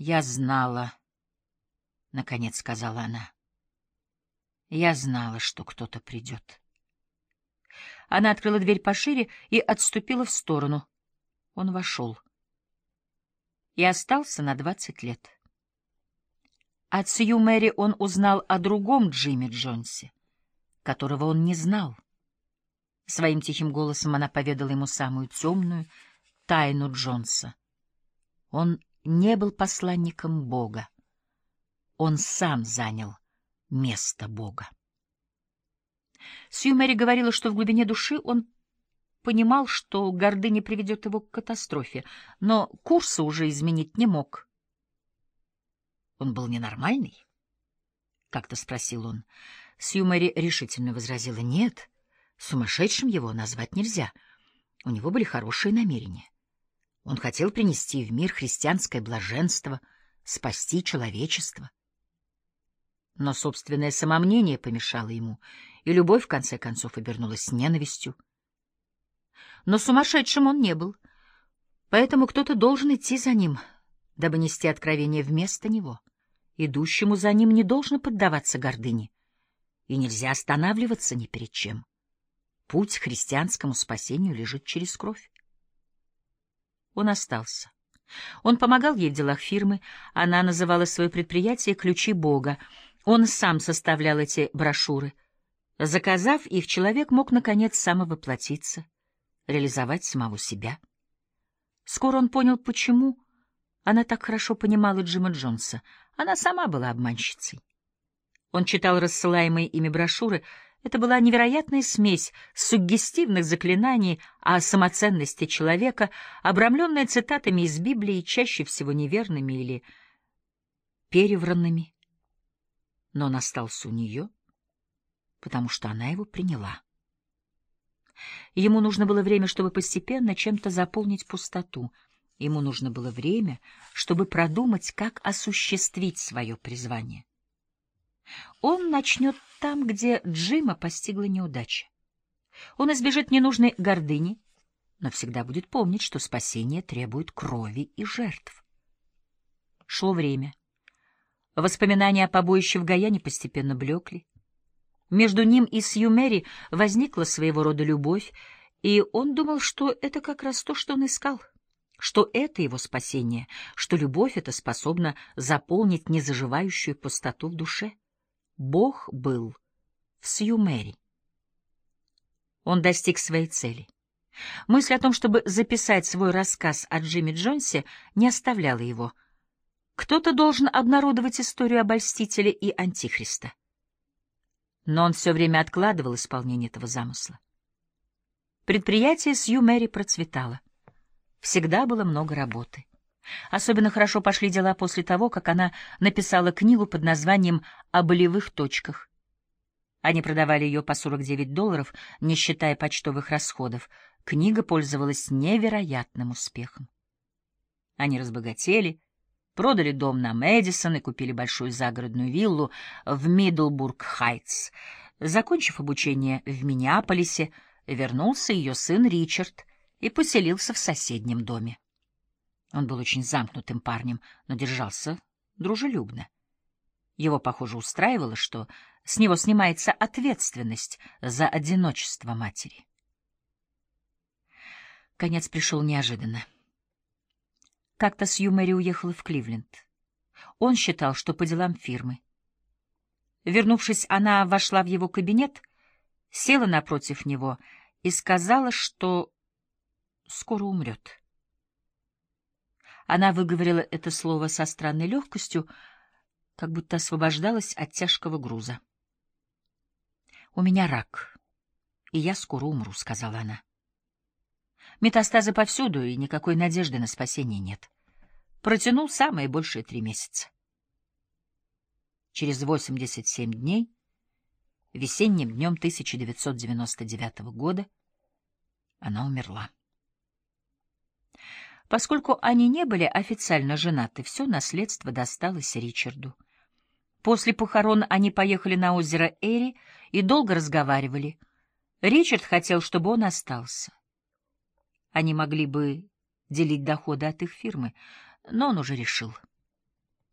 «Я знала», — наконец сказала она. «Я знала, что кто-то придет». Она открыла дверь пошире и отступила в сторону. Он вошел. И остался на 20 лет. От Сью Мэри он узнал о другом Джимми Джонсе, которого он не знал. Своим тихим голосом она поведала ему самую темную тайну Джонса. Он не был посланником Бога. Он сам занял место Бога. Сью Мэри говорила, что в глубине души он понимал, что гордыня приведет его к катастрофе, но курса уже изменить не мог. «Он был ненормальный?» — как-то спросил он. Сью Мэри решительно возразила: «Нет, сумасшедшим его назвать нельзя. У него были хорошие намерения. Он хотел принести в мир христианское блаженство, спасти человечество. Но собственное самомнение помешало ему, и любовь, в конце концов, обернулась ненавистью. Но сумасшедшим он не был, поэтому кто-то должен идти за ним, дабы нести откровение вместо него. Идущему за ним не должно поддаваться гордыне, и нельзя останавливаться ни перед чем. Путь к христианскому спасению лежит через кровь». Он остался. Он помогал ей в делах фирмы, она называла свое предприятие «Ключи Бога». Он сам составлял эти брошюры. Заказав их, человек мог, наконец, самовоплотиться, реализовать самого себя. Скоро он понял, почему она так хорошо понимала Джима Джонса. Она сама была обманщицей. Он читал рассылаемые ими брошюры. Это была невероятная смесь суггестивных заклинаний о самоценности человека, обрамленная цитатами из Библии, чаще всего неверными или перевранными. Но он остался у нее, потому что она его приняла. Ему нужно было время, чтобы постепенно чем-то заполнить пустоту. Ему нужно было время, чтобы продумать, как осуществить свое призвание. Он начнет там, где Джима постигла неудача. Он избежит ненужной гордыни, но всегда будет помнить, что спасение требует крови и жертв. Шло время. Воспоминания о побоище в Гаяне постепенно блекли. Между ним и Сью Мэри возникла своего рода любовь, и он думал, что это как раз то, что он искал, что это его спасение, что любовь эта способна заполнить незаживающую пустоту в душе. Бог был в Сью Мэри. Он достиг своей цели. Мысль о том, чтобы записать свой рассказ о Джимми Джонсе, не оставляла его. Кто-то должен обнародовать историю обольстителя и антихриста. Но он все время откладывал исполнение этого замысла. Предприятие Сью Мэри процветало. Всегда было много работы. Особенно хорошо пошли дела после того, как она написала книгу под названием «О болевых точках». Они продавали ее по $49, не считая почтовых расходов. Книга пользовалась невероятным успехом. Они разбогатели, продали дом на Мэдисон и купили большую загородную виллу в Мидлбург-Хайтс. Закончив обучение в Миннеаполисе, вернулся ее сын Ричард и поселился в соседнем доме. Он был очень замкнутым парнем, но держался дружелюбно. Его, похоже, устраивало, что с него снимается ответственность за одиночество матери. Конец пришел неожиданно. Как-то Сью Мэри уехала в Кливленд. Он считал, что по делам фирмы. Вернувшись, она вошла в его кабинет, села напротив него и сказала, что скоро умрет. Она выговорила это слово со странной легкостью, как будто освобождалась от тяжкого груза. «У меня рак, и я скоро умру», — сказала она. «Метастазы повсюду, и никакой надежды на спасение нет. Протянул самое большее 3 месяца». Через 87 дней, весенним днем 1999 года, она умерла. Поскольку они не были официально женаты, все наследство досталось Ричарду. После похорон они поехали на озеро Эри и долго разговаривали. Ричард хотел, чтобы он остался. Они могли бы делить доходы от их фирмы, но он уже решил.